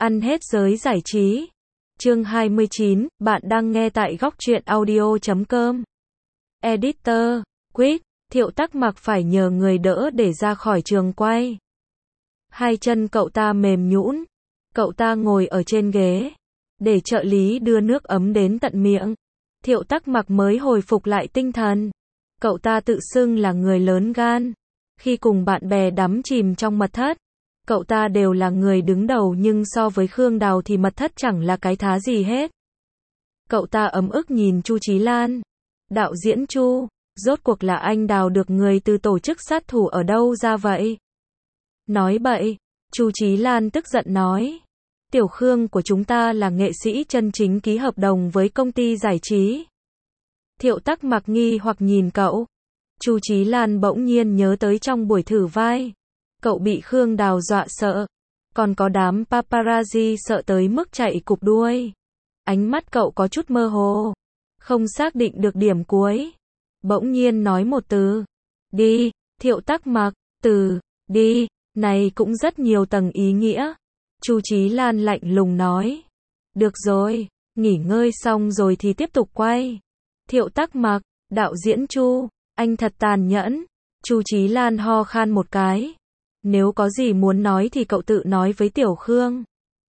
Ăn hết giới giải trí. Chương 29, bạn đang nghe tại góc truyện audio.com. Editor, Quýt, Thiệu Tắc Mặc phải nhờ người đỡ để ra khỏi trường quay. Hai chân cậu ta mềm nhũn, cậu ta ngồi ở trên ghế, để trợ lý đưa nước ấm đến tận miệng. Thiệu Tắc Mặc mới hồi phục lại tinh thần. Cậu ta tự xưng là người lớn gan. Khi cùng bạn bè đắm chìm trong mật thất, cậu ta đều là người đứng đầu, nhưng so với Khương Đào thì mật thất chẳng là cái thá gì hết. Cậu ta ấm ức nhìn Chu Chí Lan. Đạo diễn Chu, rốt cuộc là anh đào được người từ tổ chức sát thủ ở đâu ra vậy? Nói bậy, Chu Chí Lan tức giận nói. Tiểu Khương của chúng ta là nghệ sĩ chân chính ký hợp đồng với công ty giải trí. Thiệu Tắc Mặc nghi hoặc nhìn cậu. Chu Chí Lan bỗng nhiên nhớ tới trong buổi thử vai, cậu bị Khương Đào dọa sợ, còn có đám paparazzi sợ tới mức chạy cụp đuôi. Ánh mắt cậu có chút mơ hồ, không xác định được điểm cuối. Bỗng nhiên nói một từ, đi. Thiệu Tắc Mặc, từ đi này cũng rất nhiều tầng ý nghĩa. Chu Chí Lan lạnh lùng nói, được rồi, nghỉ ngơi xong rồi thì tiếp tục quay. Thiệu Tắc Mặc, đạo diễn Chu, anh thật tàn nhẫn. Chu Chí Lan ho khan một cái. Nếu có gì muốn nói thì cậu tự nói với Tiểu Khương.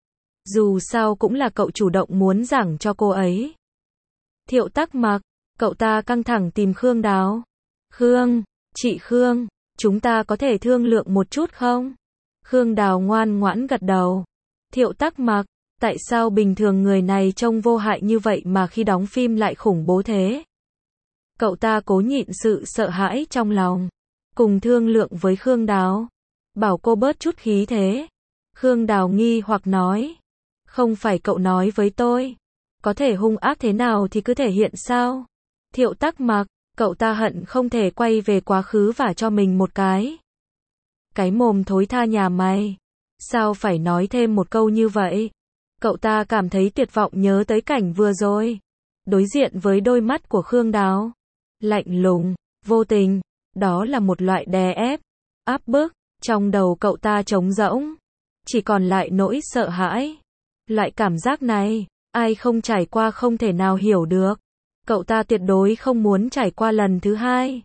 Dù sao cũng là cậu chủ động muốn giảng cho cô ấy. Thiệu Tắc Mặc, cậu ta căng thẳng tìm Khương Đào. Khương, chị Khương, chúng ta có thể thương lượng một chút không? Khương Đào ngoan ngoãn gật đầu. Thiệu Tắc Mặc, tại sao bình thường người này trông vô hại như vậy mà khi đóng phim lại khủng bố thế? Cậu ta cố nhịn sự sợ hãi trong lòng, cùng thương lượng với Khương Đào, bảo cô bớt chút khí thế. Khương Đào nghi hoặc nói, không phải cậu nói với tôi, có thể hung ác thế nào thì cứ thể hiện sao? Thiệu Tắc Mặc, cậu ta hận không thể quay về quá khứ vả cho mình một cái. Cái mồm thối tha nhà mày, sao phải nói thêm một câu như vậy? Cậu ta cảm thấy tuyệt vọng nhớ tới cảnh vừa rồi, đối diện với đôi mắt của Khương Đào. Lạnh lùng, vô tình, đó là một loại đè ép, áp bức. Trong đầu cậu ta trống rỗng, chỉ còn lại nỗi sợ hãi. Loại cảm giác này, ai không trải qua không thể nào hiểu được. Cậu ta tuyệt đối không muốn trải qua lần thứ hai.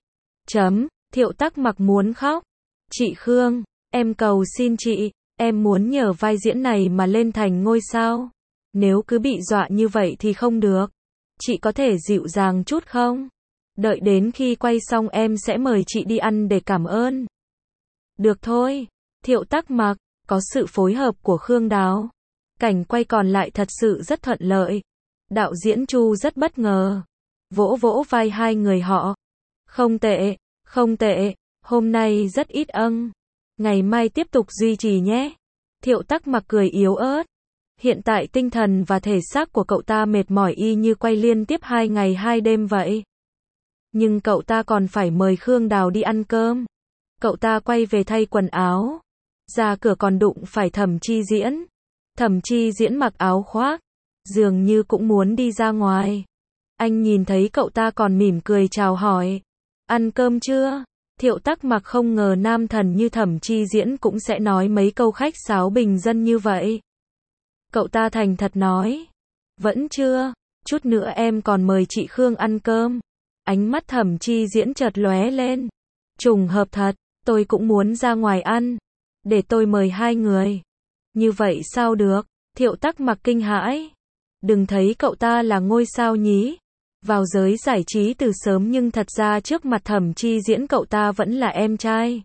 Thiệu Tắc Mặc muốn khóc. Chị Khương, em cầu xin chị, em muốn nhờ vai diễn này mà lên thành ngôi sao. Nếu cứ bị dọa như vậy thì không được. Chị có thể dịu dàng chút không? Đợi đến khi quay xong em sẽ mời chị đi ăn để cảm ơn. Được thôi. Thiệu Tắc Mặc, có sự phối hợp của Khương Đào, cảnh quay còn lại thật sự rất thuận lợi. Đạo diễn Chu rất bất ngờ, vỗ vỗ vai hai người họ. Không tệ, không tệ, hôm nay rất ít ngày mai tiếp tục duy trì nhé. Thiệu Tắc Mặc cười yếu ớt. Hiện tại tinh thần và thể xác của cậu ta mệt mỏi y như quay liên tiếp 2 ngày 2 đêm vậy. Nhưng cậu ta còn phải mời Khương Đào đi ăn cơm. Cậu ta quay về thay quần áo, ra cửa còn đụng phải Thẩm Chi Diễn. Thẩm Chi Diễn mặc áo khoác, dường như cũng muốn đi ra ngoài. Anh nhìn thấy cậu ta còn mỉm cười chào hỏi. Ăn cơm chưa? Thiệu Tắc Mặc không ngờ nam thần như Thẩm Chi Diễn cũng sẽ nói mấy câu khách sáo bình dân như vậy. Cậu ta thành thật nói, vẫn chưa, chút nữa em còn mời chị Khương ăn cơm. Ánh mắt Thẩm Chi Diễn chợt lóe lên. Trùng hợp thật, tôi cũng muốn ra ngoài ăn. Để tôi mời hai người. Như vậy sao được? Thiệu Tắc Mặc kinh hãi. Đừng thấy cậu ta là ngôi sao nhí. Vào giới giải trí từ sớm nhưng thật ra trước mặt Thẩm Chi Diễn cậu ta vẫn là em trai.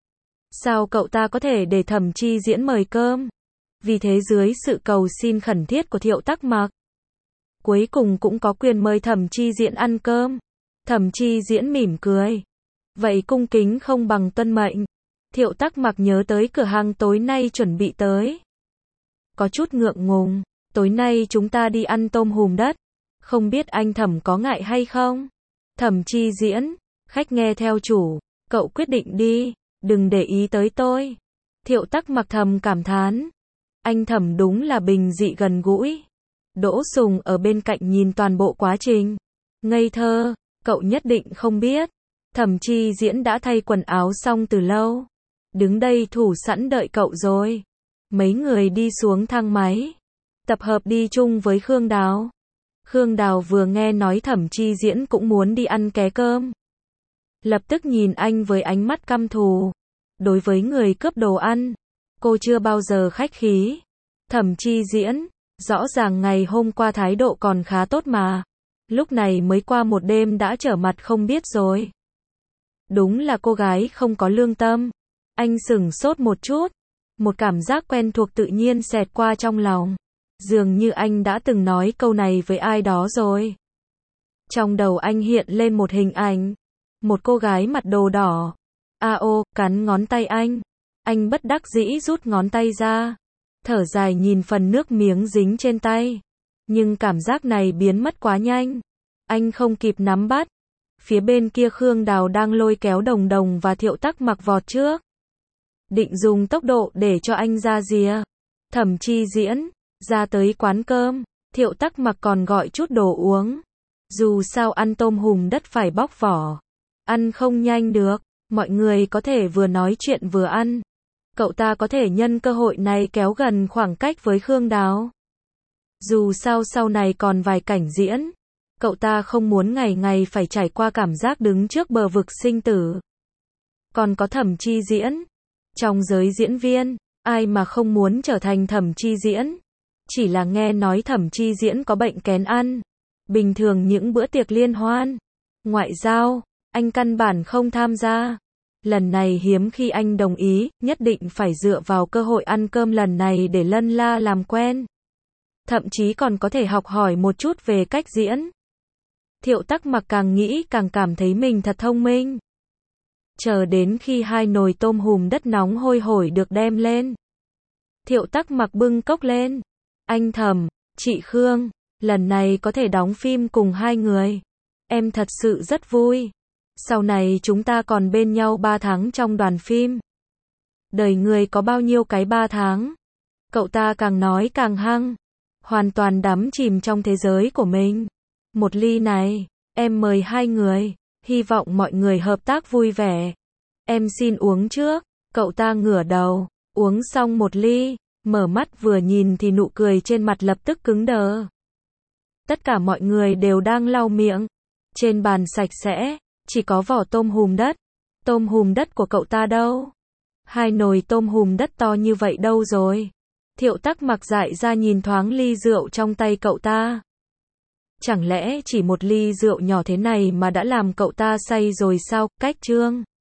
Sao cậu ta có thể để Thẩm Chi Diễn mời cơm? Vì thế dưới sự cầu xin khẩn thiết của Thiệu Tắc Mặc, cuối cùng cũng có quyền mời Thẩm Chi Diễn ăn cơm. Thẩm Chi Diễn mỉm cười. Vậy cung kính không bằng tuân mệnh. Thiệu Tắc Mặc nhớ tới cửa hàng tối nay chuẩn bị tới. Có chút ngượng ngùng, tối nay chúng ta đi ăn tôm hùm đất. Không biết anh Thẩm có ngại hay không? Thẩm Chi Diễn, khách nghe theo chủ, cậu quyết định đi, đừng để ý tới tôi. Thiệu Tắc Mặc thầm cảm thán. Anh Thẩm đúng là bình dị gần gũi. Đỗ Sùng ở bên cạnh nhìn toàn bộ quá trình. Ngây thơ, cậu nhất định không biết. Thẩm Chi Diễn đã thay quần áo xong từ lâu. Đứng đây thủ sẵn đợi cậu rồi. Mấy người đi xuống thang máy, tập hợp đi chung với Khương Đào. Khương Đào vừa nghe nói Thẩm Chi Diễn cũng muốn đi ăn ké cơm, lập tức nhìn anh với ánh mắt căm thù. Đối với người cướp đồ ăn, cô chưa bao giờ khách khí. Thẩm Chi Diễn, rõ ràng ngày hôm qua thái độ còn khá tốt mà, lúc này mới qua một đêm đã trở mặt không biết rồi. Đúng là cô gái không có lương tâm. Anh sửng sốt một chút, một cảm giác quen thuộc tự nhiên xẹt qua trong lòng. Dường như anh đã từng nói câu này với ai đó rồi. Trong đầu anh hiện lên một hình ảnh, một cô gái mặc đồ đỏ. Cắn ngón tay anh. Anh bất đắc dĩ rút ngón tay ra, thở dài nhìn phần nước miếng dính trên tay. Nhưng cảm giác này biến mất quá nhanh. Anh không kịp nắm bắt. Phía bên kia Khương Đào đang lôi kéo Đồng Đồng và Thiệu Tắc Mặc vọt trước, định dùng tốc độ để cho anh ra rìa. Thẩm Chi Diễn ra tới quán cơm, Thiệu Tắc Mặc còn gọi chút đồ uống. Dù sao ăn tôm hùm đất phải bóc vỏ, ăn không nhanh được. Mọi người có thể vừa nói chuyện vừa ăn. Cậu ta có thể nhân cơ hội này kéo gần khoảng cách với Khương Đào. Dù sao sau này còn vài cảnh diễn, cậu ta không muốn ngày ngày phải trải qua cảm giác đứng trước bờ vực sinh tử. Còn có Thẩm Chi Diễn. Trong giới diễn viên, ai mà không muốn trở thành Thẩm Chi Diễn. Chỉ là nghe nói Thẩm Chi Diễn có bệnh kén ăn. Bình thường những bữa tiệc liên hoan, ngoại giao, anh căn bản không tham gia. Lần này hiếm khi anh đồng ý, nhất định phải dựa vào cơ hội ăn cơm lần này để lân la làm quen. Thậm chí còn có thể học hỏi một chút về cách diễn. Thiệu Tắc Mặc càng nghĩ càng cảm thấy mình thật thông minh. Chờ đến khi 2 nồi tôm hùm đất nóng hôi hổi được đem lên, Thiệu Tắc Mặc bưng cốc lên. Anh thầm, chị Khương, lần này có thể đóng phim cùng 2 người. Em thật sự rất vui. Sau này chúng ta còn bên nhau 3 tháng trong đoàn phim. Đời người có bao nhiêu cái 3 tháng. Cậu ta càng nói càng hăng, hoàn toàn đắm chìm trong thế giới của mình. Một ly này, em mời 2 người, hy vọng mọi người hợp tác vui vẻ. Em xin uống trước. Cậu ta ngửa đầu, uống xong một ly, mở mắt vừa nhìn thì nụ cười trên mặt lập tức cứng đờ. Tất cả mọi người đều đang lau miệng. Trên bàn sạch sẽ, chỉ có vỏ tôm hùm đất. Tôm hùm đất của cậu ta đâu? 2 nồi tôm hùm đất to như vậy đâu rồi? Thiệu Tắc Mặc dại ra nhìn thoáng ly rượu trong tay cậu ta. Chẳng lẽ chỉ một ly rượu nhỏ thế này mà đã làm cậu ta say rồi sao? Cách Trương